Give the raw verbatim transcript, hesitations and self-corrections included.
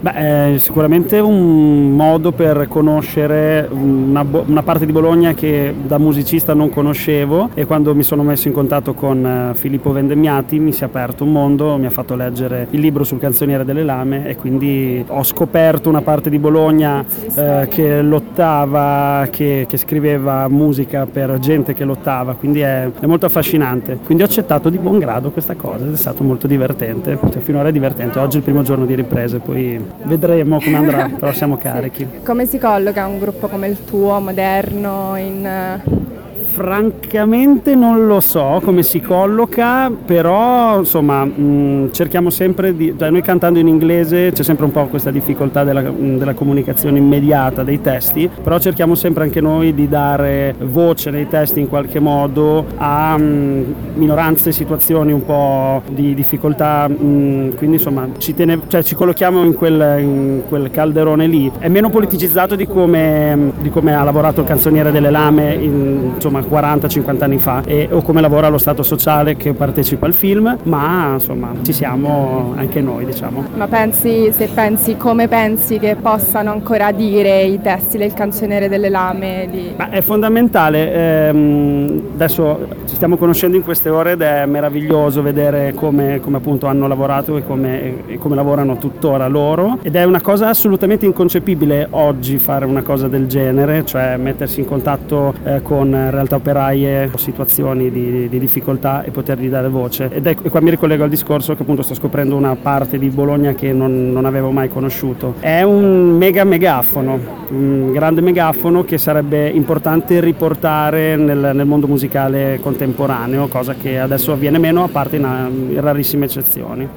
Beh, è sicuramente un modo per conoscere una, bo- una parte di Bologna che da musicista non conoscevo, e quando mi sono messo in contatto con eh, Filippo Vendemmiati mi si è aperto un mondo, mi ha fatto leggere il libro sul Canzoniere delle Lame e quindi ho scoperto una parte di Bologna eh, che lottava, che, che scriveva musica per gente che lottava, quindi è, è molto affascinante. Quindi ho accettato di buon grado questa cosa ed è stato molto divertente, cioè, finora è divertente. Oggi è il primo giorno di riprese, poi vedremo come andrà, però siamo carichi. Sì. Come si colloca un gruppo come il tuo, moderno, in... Francamente non lo so come si colloca, però insomma mh, cerchiamo sempre di, cioè noi cantando in inglese c'è sempre un po' questa difficoltà della, della comunicazione immediata dei testi, però cerchiamo sempre anche noi di dare voce nei testi in qualche modo a mh, minoranze, situazioni un po' di difficoltà, mh, quindi insomma ci, tene, cioè, ci collochiamo in quel, in quel calderone lì. È meno politicizzato di come, di come ha lavorato il Canzoniere delle Lame in, insomma quaranta cinquanta anni fa, e, o come lavora lo Stato Sociale che partecipa al film, ma insomma ci siamo anche noi, diciamo. Ma pensi, se pensi, come pensi che possano ancora dire i testi del Canzoniere delle Lame? Di... Ma è fondamentale, ehm, adesso ci stiamo conoscendo in queste ore ed è meraviglioso vedere come, come appunto hanno lavorato e come, e come lavorano tuttora loro, ed è una cosa assolutamente inconcepibile oggi fare una cosa del genere, cioè mettersi in contatto eh, con realtà operaie o situazioni di, di difficoltà e potergli dare voce. Ed è, e qua mi ricollego al discorso che appunto sto scoprendo una parte di Bologna che non, non avevo mai conosciuto. È un mega megafono, un grande megafono che sarebbe importante riportare nel, nel mondo musicale contemporaneo, cosa che adesso avviene meno a parte in, in rarissime eccezioni.